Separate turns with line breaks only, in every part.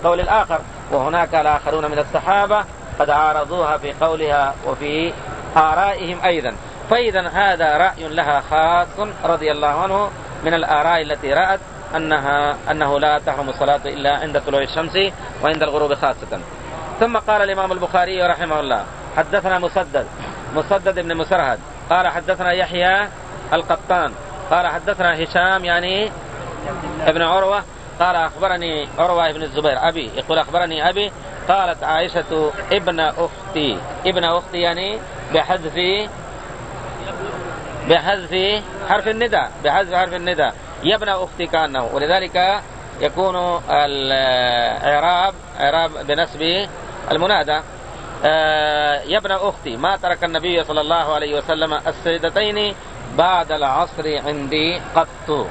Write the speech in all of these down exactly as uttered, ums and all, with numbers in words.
القول الآخر، وهناك الآخرون من الصحابة قد عارضوها في قولها وفي آرائهم أيضا. فإذا هذا رأي لها خاص رضي الله عنه من الآراء التي رأت أنها أنه لا تحرم الصلاة إلا عند طلوع الشمس وعند الغروب خاصة. ثم قال الإمام البخاري رحمه الله حدثنا مسدد مسدد بن مسرهد قال حدثنا يحيى القطان قال حدثنا هشام يعني ابن عروة قال أخبرني عروة بن الزبير أبي يقول أخبرني أبي قالت عائشة ابن أختي ابن أختي يعني بحذف بحذف حرف النداء بحذف حرف النداء يا ابن أختي كأنه، ولذلك يكون الإعراب إعراب بنسب المنادى يا ابن أختي ما ترك النبي صلى الله عليه وسلم السجدتين بعد العصر عندي قط.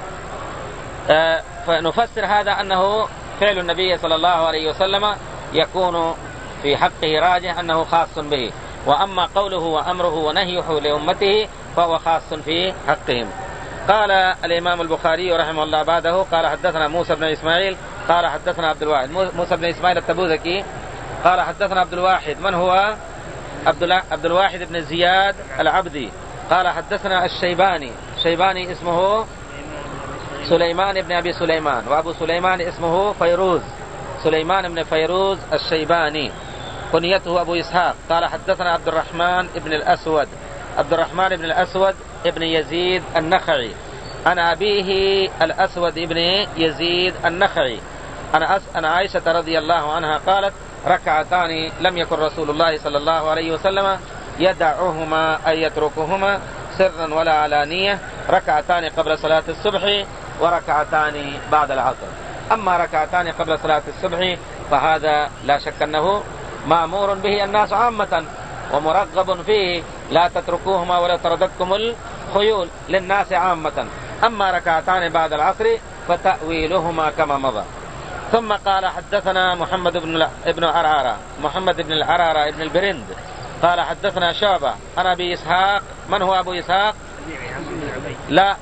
فنفسر هذا أنه فعل النبي صلى الله عليه وسلم يكون في حقه راجح أنه خاص به، وأما قوله وأمره ونهيه لأمته فهو خاص في حقهم. قال الإمام البخاري رحمه الله بعده قال حدثنا موسى بن إسماعيل قال حدثنا عبد الواحد موسى بن إسماعيل التبوذكي قال حدثنا عبد الواحد من هو عبد الواحد بن زياد العبدي قال حدثنا الشيباني شيباني اسمه سليمان بن أبي سليمان وأبو سليمان اسمه فيروز سليمان بن فيروز الشيباني كنيته أبو إسحاق قال حدثنا عبد الرحمن بن الأسود عبد الرحمن بن الأسود ابن يزيد النخعي أنا أبيه الأسود ابن يزيد النخعي أنا, أس... أنا عائشة رضي الله عنها قالت ركعتان لم يكن رسول الله صلى الله عليه وسلم يدعهما أي يتركهما سرا ولا علانية، ركعتان قبل صلاة الصبح وركعتان بعد العصر. أما ركعتان قبل صلاة الصبح فهذا لا شك أنه مأمور به الناس عامة ومرغب فيه، لا تتركوهما ولو طردتكم الخيول للناس عامة. أما ركعتان بعد العصر فتأويلهما كما مضى. ثم قال حدثنا محمد بن ابن عرارة محمد بن العرارة ابن البرند قال حدثنا شعبة عن أبي إسحاق من هو أبو إسحاق؟ لا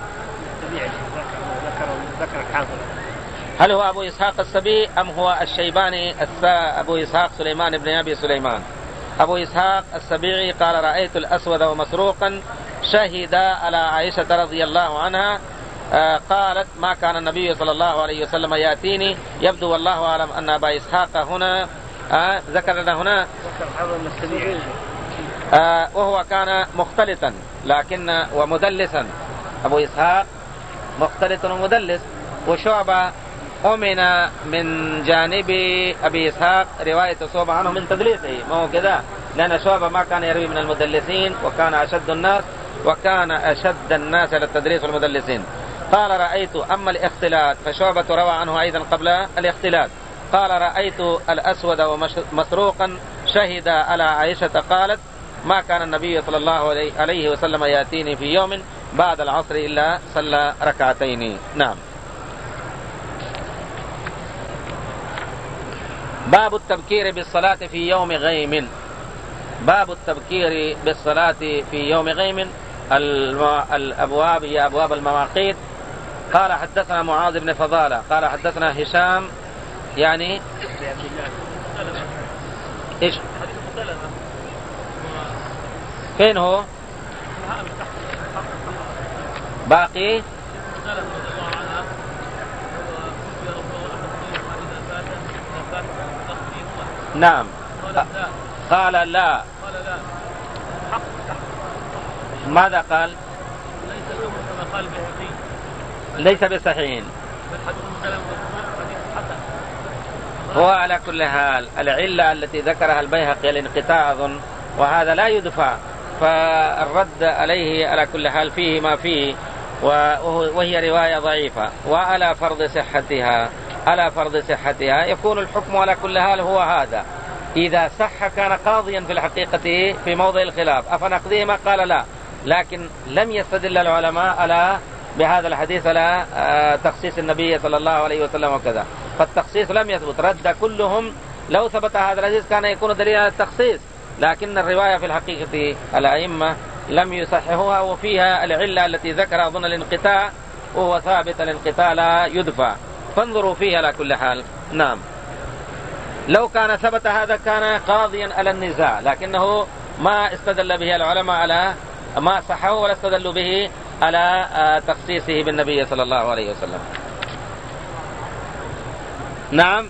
هل هو أبو إسحاق السبي أم هو الشيباني أبو إسحاق سليمان بن أبي سليمان؟ أبو إسحاق السبيعي قال رأيت الأسود ومسروقا شهد على عائشة رضي الله عنها قالت ما كان النبي صلى الله عليه وسلم يأتيني يبدو والله أعلم أن أبا إسحاق هنا آه ذكر لنا هنا آه وهو كان مختلطا لكن ومدلسا. أبو إسحاق مختلط ومدلس، وشعبة أمن من جانب أبي إسحاق رواية صوبة عنه من تدليسه، ما هو كذا، لأن شعبة ما كان يروي من المدلسين وكان أشد الناس وكان أشد الناس على التدليس والمدلسين. قال رأيت أما الاختلاط فشعبة روى عنه أيضا قبل الاختلاط قال رأيت الأسود ومسروقا شهد على عائشة قالت ما كان النبي صلى الله عليه وسلم يأتيني في يوم بعد العصر إلا صلى ركعتين. نعم. باب التبكير بالصلاة في يوم غيم. باب التبكير بالصلاة في يوم غيم. الأبواب هي أبواب المواقيت. قال حدثنا معاذ بن فضالة قال حدثنا هشام يعني إيش فين هو باقي؟ نعم. قال لا. ماذا قال؟ ليس بصحيح. هو على كل حال العلة التي ذكرها البيهقي الانقطاع أظن، وهذا لا يدفع، فالرد عليه على كل حال فيه ما فيه، وهي رواية ضعيفة. وعلى فرض صحتها على فرض صحتها يكون الحكم على كل حال هو هذا. إذا صح كان قاضيا في الحقيقة في موضع الخلاف، أفنقضيه ما قال لا، لكن لم يستدل العلماء على بهذا الحديث على تخصيص النبي صلى الله عليه وسلم وكذا، فالتخصيص لم يثبت. رد كلهم لو ثبت هذا الحديث كان يكون دليل على التخصيص، لكن الرواية في الحقيقة الأئمة لم يصححوها، وفيها العلة التي ذكرها أظن الانقطاع، وهو ثابت الانقطاع لا يدفع، فانظروا فيها على كل حال. نعم. لو كان ثبت هذا كان قاضيا على النزاع، لكنه ما استدل به العلماء على ما صحه ولا استدلوا به على تخصيصه بالنبي صلى الله عليه وسلم. نعم،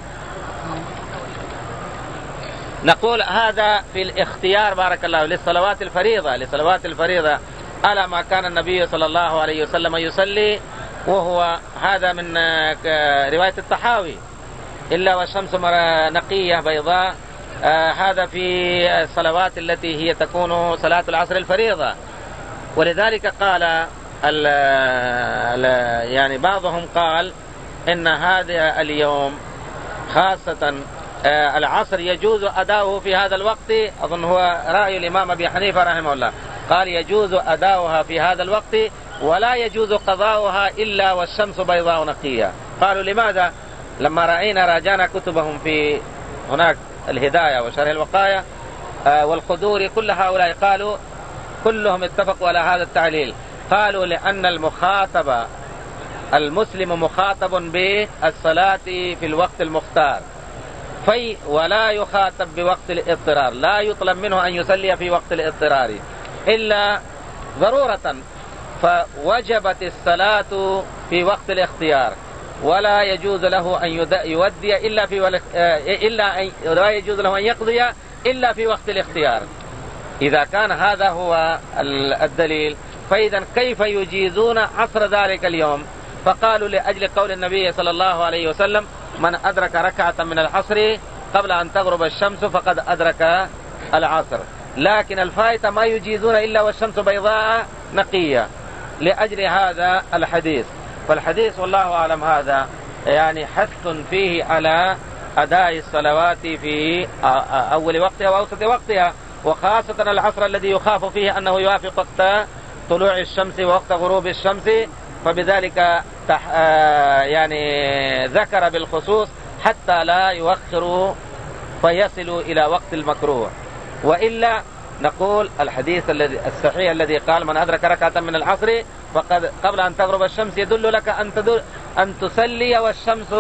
نقول هذا في الاختيار بارك الله للصلوات الفريضة لصلوات الفريضة على ما كان النبي صلى الله عليه وسلم يصلي، وهو هذا من رواية الطحاوي إلا والشمس نقية بيضاء. آه هذا في الصلوات التي هي تكون صلاة العصر الفريضة. ولذلك قال ال ال يعني بعضهم قال إن هذا اليوم خاصة آه العصر يجوز أداؤه في هذا الوقت. أظن هو رأي الإمام أبي حنيفة رحمه الله، قال يجوز أداؤها في هذا الوقت ولا يجوز قضاؤها إلا والشمس بيضاء نقية. قالوا لماذا؟ لما رأينا راجعنا كتبهم في هناك الهداية وشرح الوقاية آه والقدور، كل هؤلاء قالوا كلهم اتفقوا على هذا التعليل. قالوا لأن المخاطب المسلم مخاطب بالصلاة في الوقت المختار في ولا يخاطب بوقت الاضطرار، لا يطلب منه أن يصلي في وقت الاضطرار إلا ضرورة، فوجبت الصلاة في وقت الاختيار ولا يجوز له أن يودي إلا في إلا أن لا يجوز له أن يقضي إلا في وقت الاختيار. إذا كان هذا هو الدليل فإذا كيف يجيزون عصر ذلك اليوم؟ فقالوا لأجل قول النبي صلى الله عليه وسلم من أدرك ركعة من العصر قبل أن تغرب الشمس فقد أدرك العصر. لكن الفائتة ما يجيزون إلا والشمس بيضاء نقية لأجل هذا الحديث. فالحديث والله أعلم هذا يعني حث فيه على أداء الصلوات في أول وقتها وأوسط وقتها، وخاصة العصر الذي يخاف فيه أنه يوافق وقت طلوع الشمس ووقت غروب الشمس، فبذلك يعني ذكر بالخصوص حتى لا يؤخروا فيصلوا إلى وقت المكروه. وإلا نقول الحديث الذي الصحيح الذي قال من أدرك ركعة من العصر فقد قبل أن تغرب الشمس يدل لك أن تدل أن تصلي والشمس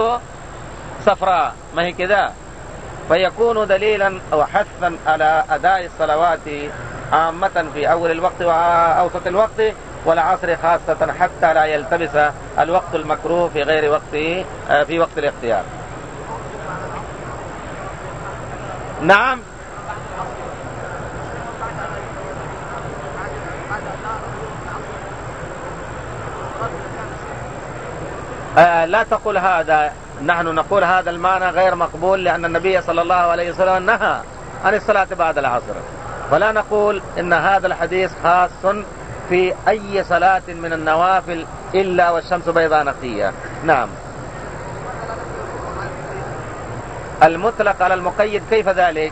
صفراء، ما هي كذا، فيكون دليلا وحثا على أداء الصلوات عامة في أول الوقت وأوسط الوقت والعصر خاصة حتى لا يلتبس الوقت المكروه في غير وقت في وقت الاختيار. نعم، آه لا تقول هذا، نحن نقول هذا المعنى غير مقبول لأن النبي صلى الله عليه وسلم نهى عن الصلاة بعد العصر، فلا نقول إن هذا الحديث خاص في أي صلاة من النوافل إلا والشمس بيضاء نقية. نعم، المطلق على المقيد كيف ذلك؟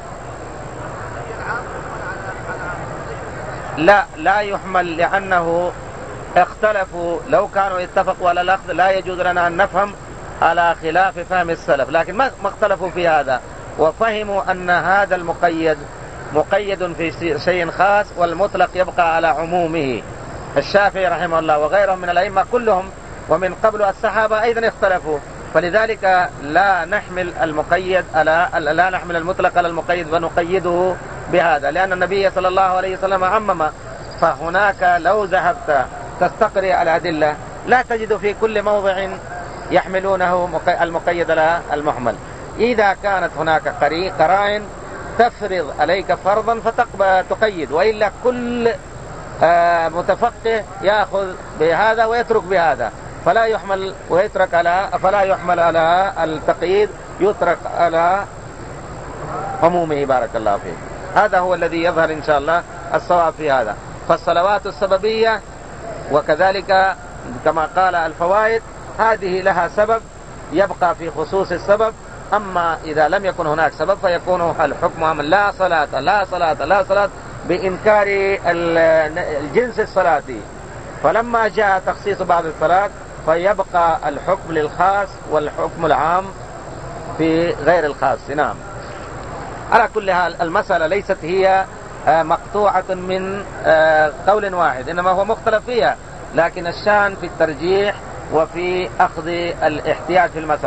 لا لا يحمل لأنه اختلفوا، لو كانوا اتفقوا على الأخذ لا يجوز لنا أن نفهم على خلاف فهم السلف، لكن ما اختلفوا في هذا وفهموا أن هذا المقيد مقيد في شيء خاص والمطلق يبقى على عمومه. الشافعي رحمه الله وغيرهم من الأئمة كلهم ومن قبل الصحابة أيضا اختلفوا، فلذلك لا نحمل المقيد على لا نحمل المطلق على المقيد ونقيده بهذا، لأن النبي صلى الله عليه وسلم عمم. فهناك لو ذهبت تستقرئ الأدلة لا تجد في كل موضع يحملونه المقيد على المحمل. إذا كانت هناك قرائن تفرض عليك فرضا فتقيد، وإلا كل متفقه يأخذ بهذا ويترك بهذا، فلا يحمل ويترك على فلا يحمل على التقييد، يترك على عمومه. بارك الله فيك. هذا هو الذي يظهر إن شاء الله الصواب في هذا. فالصلوات السببية وكذلك كما قال الفوائد هذه لها سبب يبقى في خصوص السبب، أما إذا لم يكن هناك سبب فيكون الحكم عام لا صلاة لا صلاة لا صلاة بإنكار الجنس الصلاتي. فلما جاء تخصيص بعض الصلاة فيبقى الحكم للخاص والحكم العام في غير الخاص. نعم، على كل حال المسألة ليست هي مقطوعة من قول واحد، إنما هو مختلف فيها، لكن الشان في الترجيح وفي أخذ الاحتياط في المسألة.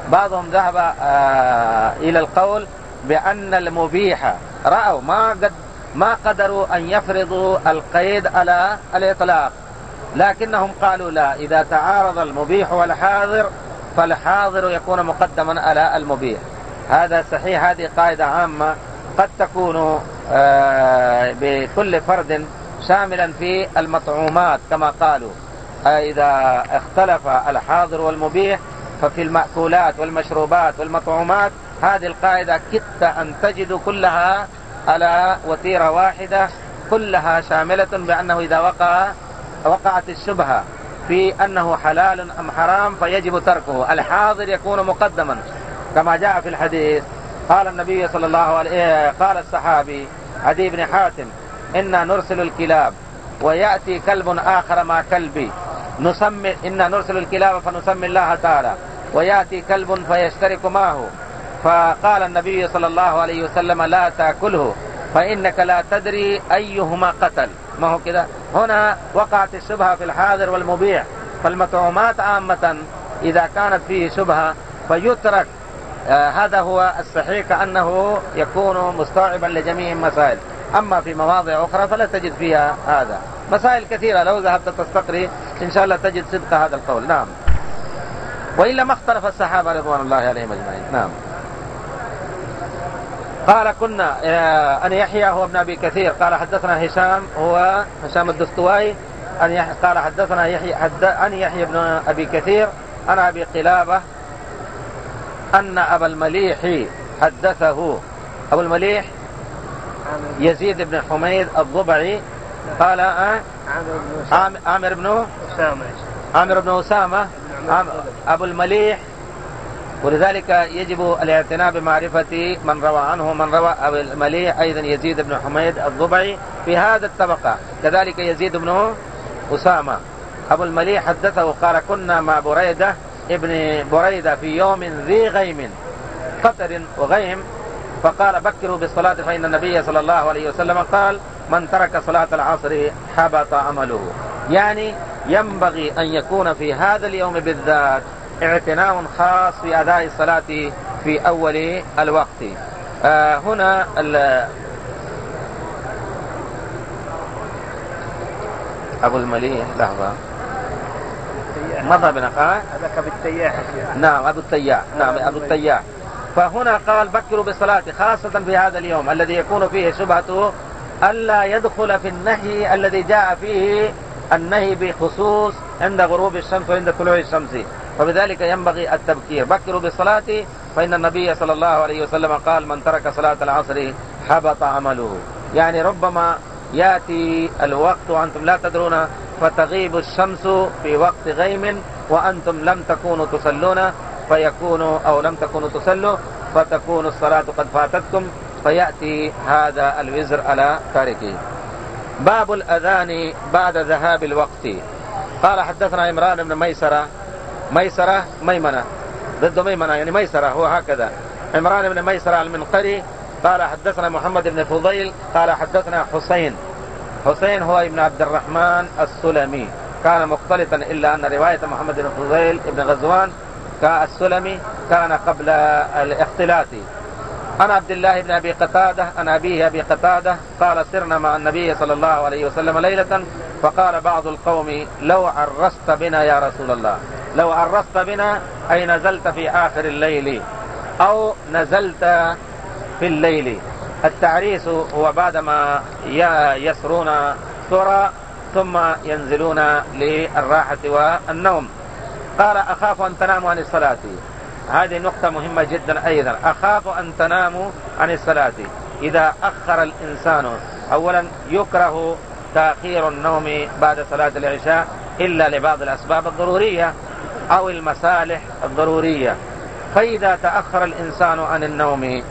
بعضهم ذهب آه إلى القول بأن المبيح رأوا ما قد ما قدروا أن يفرضوا القيد على الإطلاق، لكنهم قالوا لا، إذا تعارض المبيح والحاضر فالحاضر يكون مقدما على المبيح. هذا صحيح، هذه قاعدة عامة قد تكون بكل فرد شاملا في المطعومات كما قالوا، إذا اختلف الحاضر والمبيح ففي المأكولات والمشروبات والمطعومات هذه القاعدة كدت أن تجد كلها على وتيرة واحدة، كلها شاملة بأنه إذا وقع وقعت الشبهة في أنه حلال أم حرام فيجب تركه، الحاضر يكون مقدما كما جاء في الحديث. قال النبي صلى الله عليه قال الصحابي عدي بن حاتم: إنا نرسل الكلاب ويأتي كلب آخر مع كلبي نسمي إنا نرسل الكلاب فنسمي الله تعالى، ويأتي كلب فيشترك معه، فقال النبي صلى الله عليه وسلم: لا تأكله فإنك لا تدري أيهما قتل. ما هو كده؟ هنا وقعت الشبهة في الحاضر والمبيح، فالمطعومات عامة إذا كانت فيه شبهة فيترك. آه هذا هو الصحيح، كأنه يكون مستوعبا لجميع المسائل. أما في مواضع أخرى فلا تجد فيها هذا. مسائل كثيرة لو ذهبت تستقري إن شاء الله تجد صدق هذا القول. نعم، وإلا ما اختلف الصحابة رضوان الله عليهم أجمعين. نعم. قال كنا أن يحيى هو ابن أبي كثير قال حدثنا هشام هو هشام الدستوائي أن قال حدثنا يحيى أن يحيى ابن أبي كثير عن أبي قلابة أن أبا المليح حدثه. أبو المليح يزيد بن حميد الضبعي قال أه عامر بن أسامة عامر بن أسامة أبو المليح، ولذلك يجب الاعتناء بمعرفة من روى عنه. من روى أبو المليح أيضا يزيد بن حميد الضبعي في هذا الطبقة، كذلك يزيد بن أسامة. أبو المليح حدثه قال كنا مع بريدة ابن بريدة في يوم ذي غيم، قطر وغيم، فقال بكروا بالصلاة فإن النبي صلى الله عليه وسلم قال من ترك صلاة العصر حبط عمله. يعني ينبغي أن يكون في هذا اليوم بالذات اعتناء خاص في أداء الصلاة في أول الوقت. آه هنا أبو المليح لحظة مضى بنقاء هذاك أبو التياح. نعم أبو التياح. نعم أبو التياح. فهنا قال بكروا بالصلاة خاصة في هذا اليوم الذي يكون فيه شبهته ألا يدخل في النهي الذي جاء فيه النهي بخصوص عند غروب الشمس وعند طلوع الشمس، فبذلك ينبغي التبكير. بكروا بالصلاة فإن النبي صلى الله عليه وسلم قال من ترك صلاة العصر حبط عمله. يعني ربما يأتي الوقت وأنتم لا تدرون فتغيب الشمس في وقت غيم وأنتم لم تكونوا تصلون فيكون أو لم تكونوا تصلوا فتكون الصلاة قد فاتتكم فيأتي هذا الوزر على تاركه. باب الأذان بعد ذهاب الوقت. قال حدثنا عمران بن ميسرة. ميسرة ميمنة ضد ميمنة يعني ميسرة هو هكذا. عمران بن ميسرة المنقري قال حدثنا محمد بن فضيل قال حدثنا حسين. حسين هو ابن عبد الرحمن السلمي كان مختلطا إلا أن رواية محمد بن فضيل ابن غزوان كالسلمي كان قبل الاختلاط. أنا عبد الله بن أبي قتادة أنا أبيه أبي قتادة قال سرنا مع النبي صلى الله عليه وسلم ليلة فقال بعض القوم لو عرست بنا يا رسول الله. لو عرست بنا أي نزلت في آخر الليل أو نزلت في الليل. التعريس هو بعدما يسرون سرى ثم ينزلون للراحة والنوم. قال أخاف أن تناموا عن الصلاة. هذه نقطة مهمة جدا أيضا. أخاف أن تناموا عن الصلاة. إذا أخر الإنسان أولا يكره تأخير النوم بعد صلاة العشاء إلا لبعض الأسباب الضرورية أو المصالح الضرورية. فإذا تأخر الإنسان عن النوم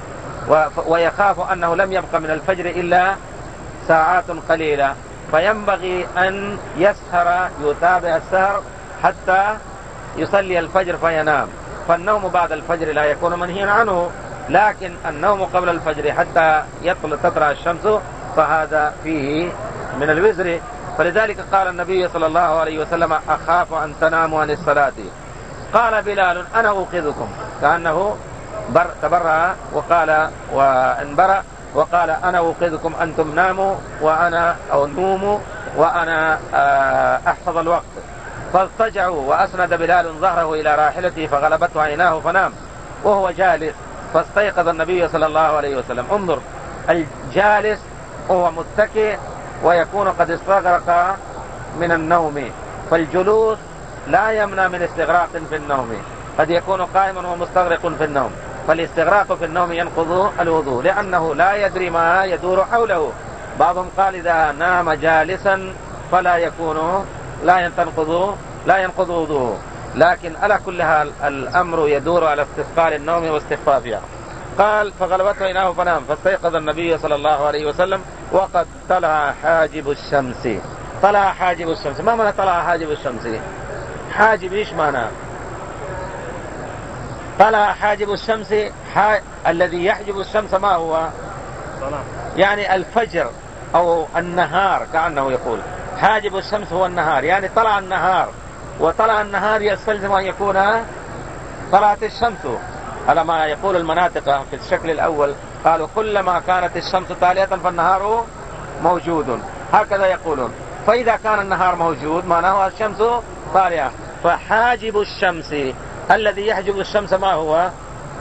ويخاف أنه لم يبقى من الفجر إلا ساعات قليلة فينبغي أن يسهر يتابع السهر حتى يصلي الفجر فينام. فالنوم بعد الفجر لا يكون منهيا عنه، لكن النوم قبل الفجر حتى يطلع تطلع الشمس فهذا فيه من الوزر. فلذلك قال النبي صلى الله عليه وسلم أخاف أن تناموا عن الصلاة. قال بلال أنا أوقظكم كأنه بر تبرأ وقال وانبرأ وقال أنا أوقظكم أنتم ناموا وأنا أو نوموا وأنا أحفظ الوقت. فاضطجعوا وأسند بلال ظهره إلى راحلته فغلبته عيناه فنام وهو جالس، فاستيقظ النبي صلى الله عليه وسلم. انظر، الجالس وهو متكئ ويكون قد استغرق من النوم، فالجلوس لا يمنع من استغراق في النوم، قد يكون قائما ومستغرق في النوم، فالاستغراق في النوم ينقض الوضوء لأنه لا يدري ما يدور حوله. بعضهم قال إذا نام جالسا فلا يكون لا تنقض لا ينقض وضوءه، لكن على كل حال الأمر يدور على استثقال النوم واستخفافها. قال فغلبته عيناه فنام، فاستيقظ النبي صلى الله عليه وسلم وقد طلع حاجب الشمس. طلع حاجب الشمس، ما معنى طلع حاجب الشمس؟ حاجب ايش معنى؟ طلع حاجب الشمس، حا... الذي يحجب الشمس ما هو؟ يعني الفجر أو النهار، كأنه يقول حاجب الشمس هو النهار، يعني طلع النهار، وطلع النهار يستلزم أن يكون طلعت الشمس على ما يقول المناطق في الشكل الأول، قالوا كلما كانت الشمس طالعة فالنهار موجود، هكذا يقولون. فإذا كان النهار موجود معناه الشمس طالعة، فحاجب الشمس الذي يحجب الشمس ما هو؟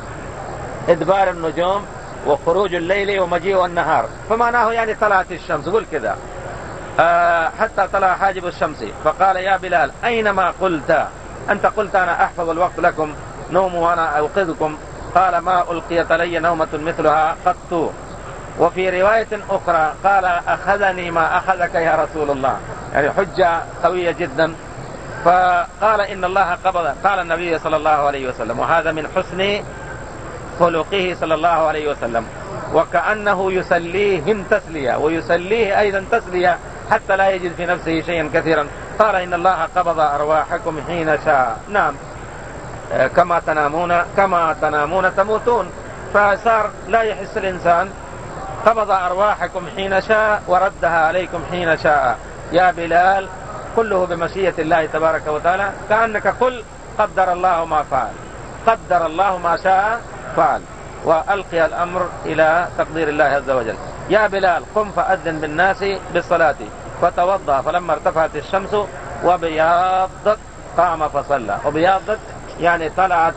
إدبار النجوم وخروج الليل ومجيء النهار، فمعناه يعني طلعت الشمس. قل كذا آه حتى طلع حاجب الشمس. فقال يا بلال أينما قلت أنت؟ قلت أنا أحفظ الوقت لكم، نوم وأنا أوقظكم. قال ما ألقيت لي نومة مثلها قط. وفي رواية أخرى قال أخذني ما أخذك يا رسول الله، يعني حجة قوية جدا. فقال إن الله قبض، قال النبي صلى الله عليه وسلم، وهذا من حسن خلقه صلى الله عليه وسلم، وكأنه يسليهم تسلية ويسليه أيضا تسلية حتى لا يجد في نفسه شيئا كثيرا. قال إن الله قبض أرواحكم حين شاء. نعم، كما تنامون كما تنامون تموتون. فصار لا يحس الإنسان. قبض أرواحكم حين شاء وردها عليكم حين شاء. يا بلال كله بمشيئة الله تبارك وتعالى، كأنك قل قدر الله ما فعل، قدر الله ما شاء فعل، وألقي الأمر إلى تقدير الله عز وجل. يا بلال قم فأذن بالناس بالصلاة. فتوضأ، فلما ارتفعت الشمس وبياضت قام فصلى. وبياضت يعني طلعت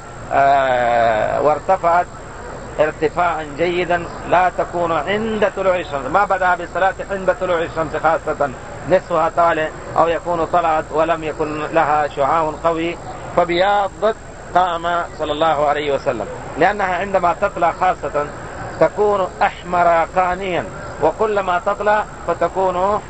آه وارتفعت ارتفاعا جيدا لا تكون عند طلوع الشمس، ما بدأ بالصلاة عند طلوع الشمس خاصة، نصفها طالع أو يكون طلعت ولم يكن لها شعاع قوي. فبياضت قام صلى الله عليه وسلم، لأنها عندما تطلع خاصة تكون أحمر قانيا، وكلما تطلع فتكون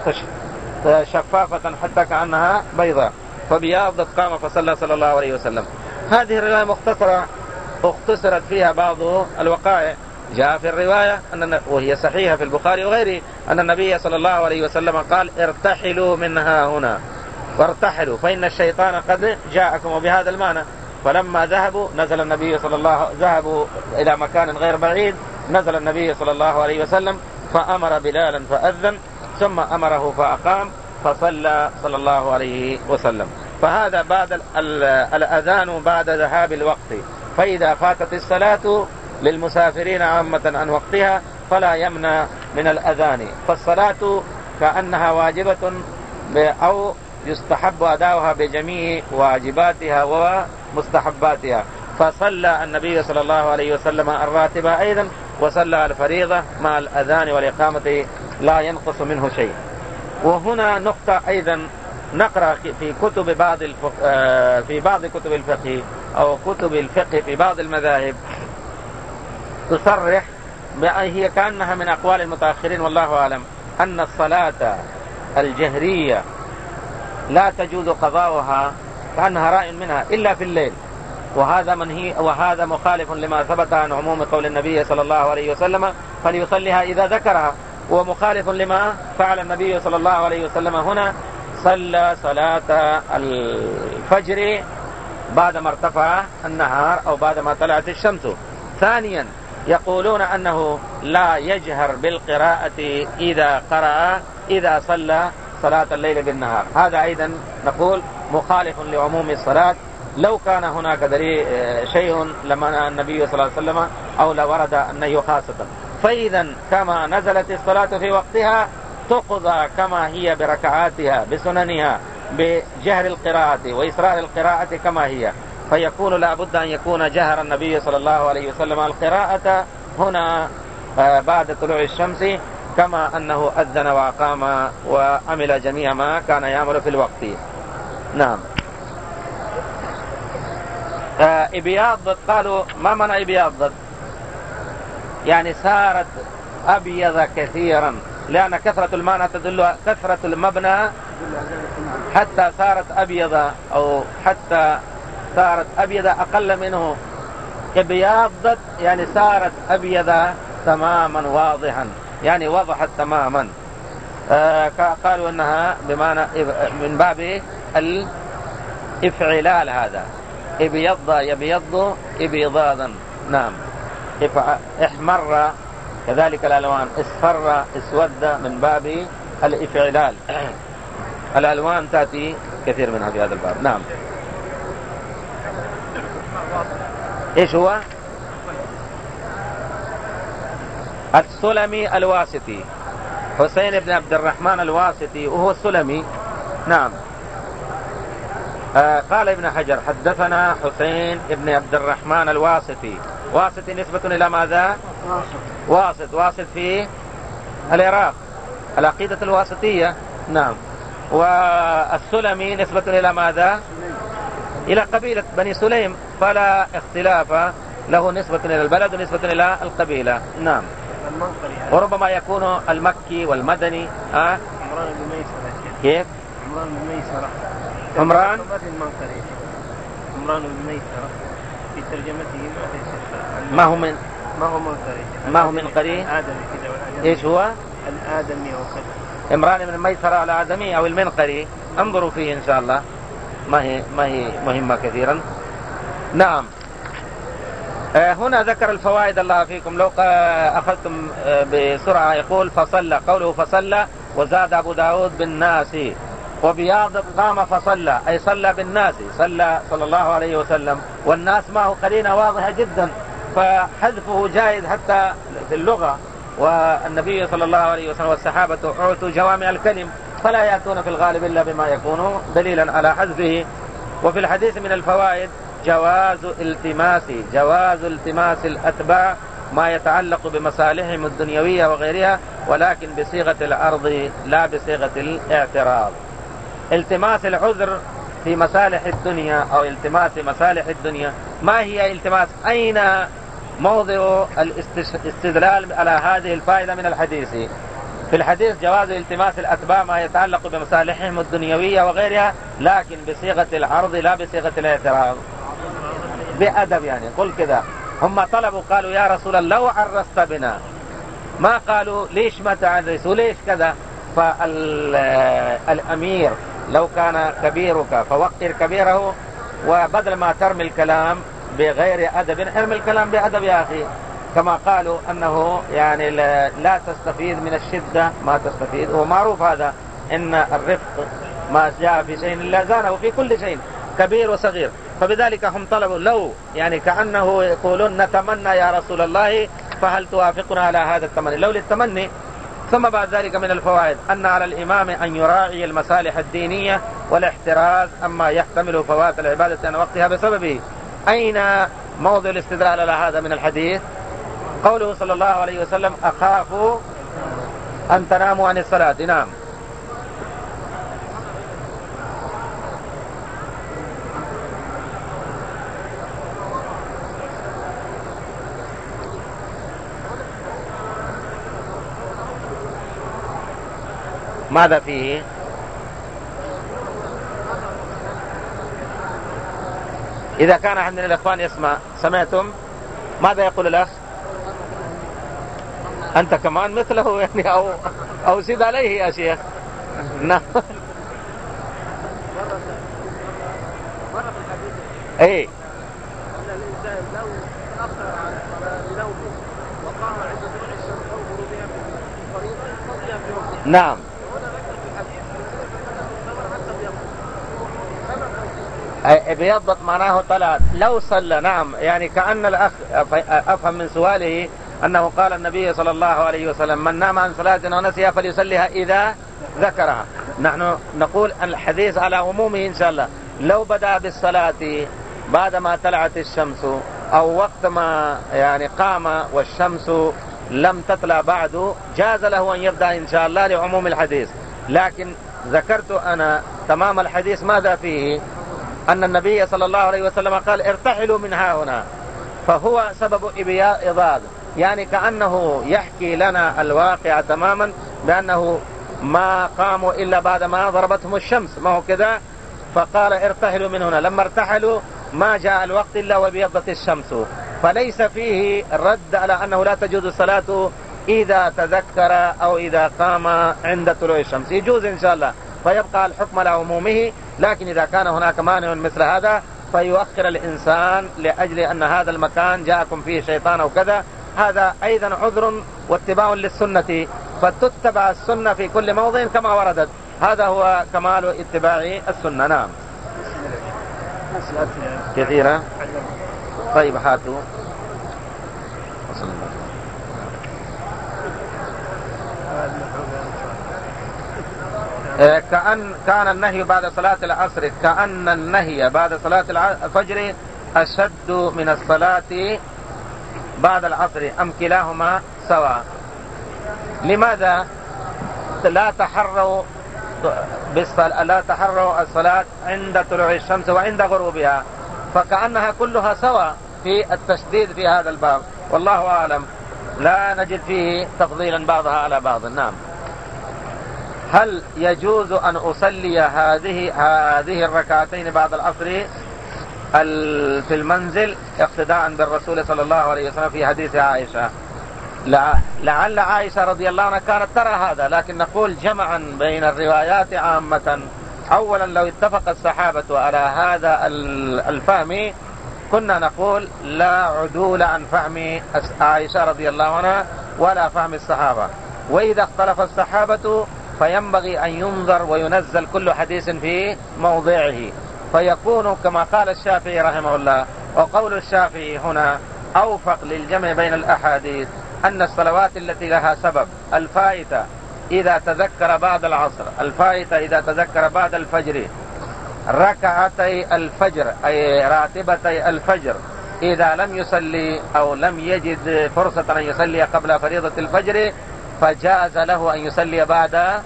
شفافة حتى كأنها بيضاء. فبياضت قام فصلى صلى الله عليه وسلم. هذه الرواية مختصرة اختصرت فيها بعض الوقائع. جاء في الرواية أن وهي صحيحة في البخاري وغيره أن النبي صلى الله عليه وسلم قال ارتحلوا منها هنا، وارتحلوا فإن الشيطان قد جاءكم، وبهذا المعنى. فلما ذهبوا نزل النبي صلى الله ذهبوا إلى مكان غير بعيد، نزل النبي صلى الله عليه وسلم فأمر بلالا فأذن، ثم أمره فأقام فصلى صلى الله عليه وسلم. فهذا بعد الأذان بعد ذهاب الوقت. فإذا فاتت الصلاة للمسافرين عامة عن وقتها فلا يمنع من الأذان، فالصلاة كأنها واجبة أو يستحب أداؤها بجميع واجباتها ومستحباتها. فصلى النبي صلى الله عليه وسلم الراتبة أيضا، وصلى الفريضة مع الأذان والإقامة لا ينقص منه شيء. وهنا نقطة أيضا نقرأ في كتب بعض الفقه في بعض كتب الفقه أو كتب الفقه في بعض المذاهب تصرح هي كأنها من أقوال المتأخرين والله أعلم، أن الصلاة الجهرية لا تجوز قضاؤها، كأنها رأي منها إلا في الليل. وهذا منهي، وهذا مخالف لما ثبت عن عموم قول النبي صلى الله عليه وسلم فليصليها إذا ذكرها، ومخالف لما فعل النبي صلى الله عليه وسلم هنا، صلى صلاة الفجر بعدما ارتفع النهار أو بعدما طلعت الشمس. ثانيا يقولون أنه لا يجهر بالقراءة إذا قرأ إذا صلى صلاة الليل بالنهار. هذا أيضا نقول مخالف لعموم الصلاة، لو كان هناك دليل شيء لما النبي صلى الله عليه وسلم أو لورد النهي خاصة. فإذا كما نزلت الصلاة في وقتها تقضى كما هي بركعاتها بسننها بجهر القراءة وإسرار القراءة كما هي، فيكون لا بد أن يكون جهر النبي صلى الله عليه وسلم القراءة هنا بعد طلوع الشمس، كما أنه أذن وأقام وعمل جميع ما كان يعمل في الوقت. نعم. إبياض قالوا ما معنى إبياض؟ يعني صارت أبيض كثيرا، لأن كثرة المعنى تدل كثرة المبنى حتى صارت أبيض، أو حتى صارت أبيض أقل منه. إبياضت يعني صارت أبيض تماما واضحا، يعني وضحت تماما. آه قالوا إنها بمعنى من باب الإفعلال، هذا إبيض يبيض إبيضادا. نعم. احمر كذلك الألوان، اصفر اسود من باب الإفعلال. الألوان تأتي كثير منها في هذا الباب. نعم. ايش هو؟ السلمي الواسطي، حسين بن عبد الرحمن الواسطي وهو السلمي. نعم. آه قال ابن حجر حدثنا حسين بن عبد الرحمن الواسطي. واسطي نسبة إلى ماذا؟ واسط. واسط في العراق، العقيدة الواسطية. نعم. والسلمي نسبة إلى ماذا؟ إلى قبيلة بني سليم، فلا اختلاف، له نسبة إلى البلد ونسبة إلى القبيلة. نعم. وربما يكون المكي والمدني. أه؟
عمران بن ميسرة.
كيف؟
عمران بن ميسرة.
عمران
عمران بن ميسرة في ترجمته ما في
ما هو من
ما هو منقري
ما هو من قري.
آدمي كده.
إيش هو؟
الآدمي وكذا.
عمران بن ميسرة الآدمي أو المنقري، انظروا فيه إن شاء الله، ما هي ما هي مهمة كثيرا. نعم. آه هنا ذكر الفوائد الله فيكم، لو أخذتم آه بسرعة. يقول فصلى، قوله فصلى، وزاد أبو داود بالناس، وبياض قام فصلى، أي صلى بالناس، صلى صلى الله عليه وسلم، والناس معه قرينة واضحة جدا، فحذفه جائز حتى في اللغة. والنبي صلى الله عليه وسلم والصحابة أعطوا جوامع الكلم، فلا يأتون في الغالب إلا بما يكون دليلا على حذفه. وفي الحديث من الفوائد جواز التماس جواز التماس الأتباع ما يتعلق بمصالحهم الدنيوية وغيرها، ولكن بصيغة العرض لا بصيغة الاعتراض. التماس العذر في مصالح الدنيا أو التماس مصالح الدنيا، ما هي التماس؟ أين موضع الاستدلال على هذه الفائدة من الحديث؟ في الحديث جواز التماس الأتباع ما يتعلق بمصالحهم الدنيوية وغيرها، لكن بصيغة العرض لا بصيغة الاعتراض، بأدب. يعني قل كذا، هم طلبوا قالوا يا رسول الله لو عرست بنا، ما قالوا ليش ما تعرس وليش كذا. فالأمير لو كان كبيرك فوقر كبيره، وبدل ما ترمي الكلام بغير أدب ارمي الكلام بأدب يا أخي. كما قالوا أنه يعني لا تستفيد من الشدة ما تستفيد، ومعروف هذا إن الرفق ما جاء في شيء إلا زانه في كل شيء كبير وصغير. فبذلك هم طلبوا لو، يعني كأنه يقولون نتمنى يا رسول الله فهل توافقنا على هذا التمني، لو للتمني. ثم بعد ذلك من الفوائد أن على الإمام أن يراعي المصالح الدينية والاحتراز أما يحتمل فوات العبادة عن وقتها بسببه. أين موضع الاستدلال على هذا من الحديث؟ قوله صلى الله عليه وسلم أخاف أن تناموا عن الصلاة. نعم. ماذا فيه؟ إذا كان أحد من الإخوان يسمع، سمعتم ماذا يقول الأخ؟ أنت كمان مثله يعني، أو أو زد عليه يا شيخ. نعم. إيه. نعم.
ابيضت معناه طلعت. لو صلى نعم، يعني كأن الأخ أفهم من سؤاله أنه قال النبي صلى الله عليه وسلم من نام عن صلاة ونسيها فليصليها إذا ذكرها. نحن نقول الحديث على عمومه إن شاء الله. لو بدأ بالصلاة بعدما طلعت الشمس أو وقت ما يعني قام والشمس لم تطلع بعد جاز له أن يبدأ إن شاء الله لعموم الحديث. لكن ذكرت أنا تمام الحديث ماذا فيه؟ أن النبي صلى الله عليه وسلم قال ارتحلوا من ها هنا، فهو سبب إبياض، يعني كأنه يحكي لنا الواقع تماما بأنه ما قاموا إلا بعد ما ضربتهم الشمس، ما هو كذا؟ فقال ارتحلوا من هنا. لما ارتحلوا ما جاء الوقت إلا وبيضت الشمس، فليس فيه الرد على أنه لا تجوز الصلاة إذا تذكر أو إذا قام عند طلوع الشمس. يجوز إن شاء الله، فيبقى الحكم على عمومه. لكن إذا كان هناك مانع مثل هذا فيؤخر الإنسان لأجل أن هذا المكان جاءكم فيه شيطان أو كذا، هذا أيضا عذر واتباع للسنة، فتتبع السنة في كل موضع كما وردت. هذا هو كمال اتباع السنة. نعم كثيرة. طيب هاتوا. كأن كان النهي بعد صلاة العصر كأن النهي بعد صلاة الفجر أشد من الصلاة بعد العصر أم كلاهما سواء؟ لماذا لا تحروا لا تحروا الصلاة عند طلوع الشمس وعند غروبها؟ فكأنها كلها سواء في التشديد في هذا الباب، والله أعلم. لا نجد فيه تفضيلا بعضها على بعض. نعم. هل يجوز أن أصلي هذه هذه الركعتين بعد العصر في المنزل اقتداء بالرسول صلى الله عليه وسلم في حديث عائشة؟ لعل عائشة رضي الله عنها كانت ترى هذا، لكن نقول جمعا بين الروايات عامة. أولا لو اتفق الصحابة على هذا الفهم كنا نقول لا عدول عن فهم عائشة رضي الله عنها ولا فهم الصحابة. وإذا اختلف الصحابة فينبغي أن ينظر وينزل كل حديث في موضعه، فيكون كما قال الشافعي رحمه الله. وقول الشافعي هنا أوفق للجمع بين الأحاديث أن الصلوات التي لها سبب الفائتة إذا تذكر بعد العصر، الفائتة إذا تذكر بعد الفجر، ركعتي الفجر أي راتبتي الفجر إذا لم يصلي أو لم يجد فرصة أن يصلي قبل فريضة الفجر فجاز له أن يصلي بعد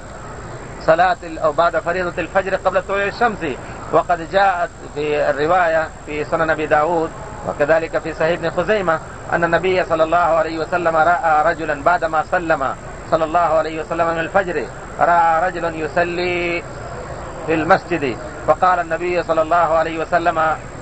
صلاة أو بعد فريضة الفجر قبل طلوع الشمس. وقد جاءت في الرواية في سنن أبي داود وكذلك في صحيح ابن خزيمة أن النبي صلى الله عليه وسلم رأى رجلا بعدما سلم صلى الله عليه وسلم من الفجر، رأى رجلا يصلي في المسجد، فقال النبي صلى الله عليه وسلم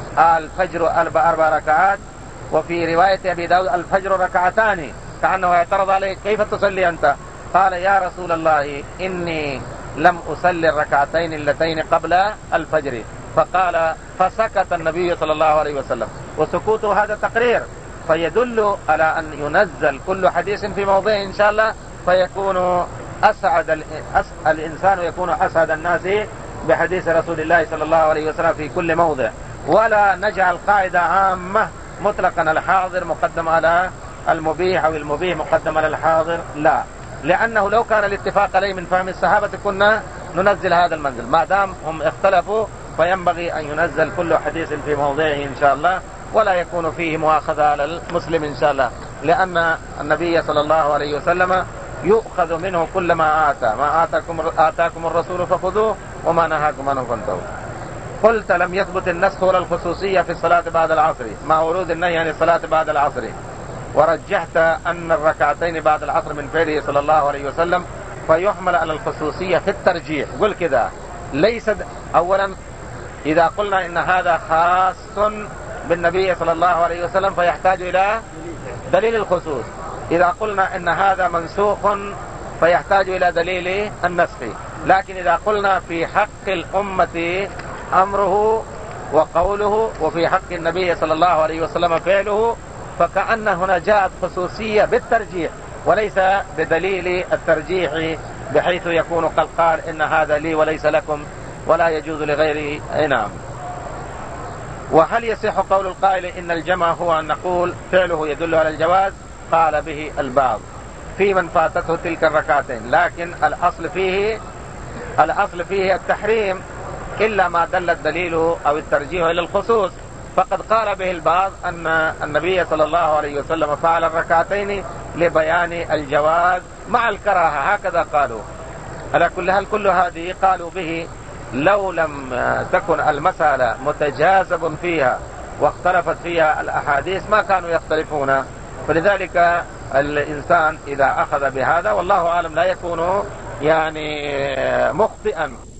الفجر أربع ركعات، وفي رواية أبي داود الفجر ركعتان، كأنه يعترض عليه كيف تصلي أنت؟ قال يا رسول الله إني لم أصلي الركعتين اللتين قبل الفجر. فقال فسكت النبي صلى الله عليه وسلم، وسكوته هذا تقرير، فيدل على أن ينزل كل حديث في موضعه إن شاء الله، فيكون أسعد الإنسان يكون أسعد الناس بحديث رسول الله صلى الله عليه وسلم في كل موضع. ولا نجعل قاعدة عامة مطلقا الحاضر مقدم على المبيح أو المبيح مقدم على الحاضر، لا، لأنه لو كان الاتفاق عليه من فهم الصحابة كنا ننزل هذا المنزل. ما دام هم اختلفوا فينبغي أن ينزل كل حديث في موضعه إن شاء الله، ولا يكون فيه مؤاخذة على المسلم إن شاء الله، لأن النبي صلى الله عليه وسلم يؤخذ منه كل ما آتى، ما آتاكم, آتاكم الرسول فخذوه وما نهاكم عنه فانتهوا. قلت لم يثبت النسخ ولا الخصوصية في الصلاة بعد العصر مع ورود النهي عن الصلاة بعد العصر، ورجحت أن الركعتين بعد العصر من فعله صلى الله عليه وسلم، فيحمل على الخصوصية في الترجيح. قل كذا ليس أولا إذا قلنا إن هذا خاص بالنبي صلى الله عليه وسلم فيحتاج إلى دليل الخصوص، إذا قلنا إن هذا منسوخ فيحتاج إلى دليل النسخ. لكن إذا قلنا في حق الأمة أمره وقوله وفي حق النبي صلى الله عليه وسلم فعله، فكأن هنا جاءت خصوصية بالترجيح وليس بدليل الترجيح، بحيث يكون قد قال إن هذا لي وليس لكم ولا يجوز لغيري. نعم. وهل يصح قول القائل إن الجمع هو أن نقول فعله يدل على الجواز؟ قال به البعض في من فاتته تلك الركعتين، لكن الأصل فيه الأصل فيه التحريم إلا ما دل الدليل أو الترجيح إلى الخصوص. فقد قال به البعض أن النبي صلى الله عليه وسلم فعل الركعتين لبيان الجواز مع الكراهة، هكذا قالوا. على كل حال كل هذه قالوا به لو لم تكن المسألة متجاذب فيها واختلفت فيها الأحاديث ما كانوا يختلفون. فلذلك الإنسان إذا أخذ بهذا والله أعلم لا يكون يعني مخطئا.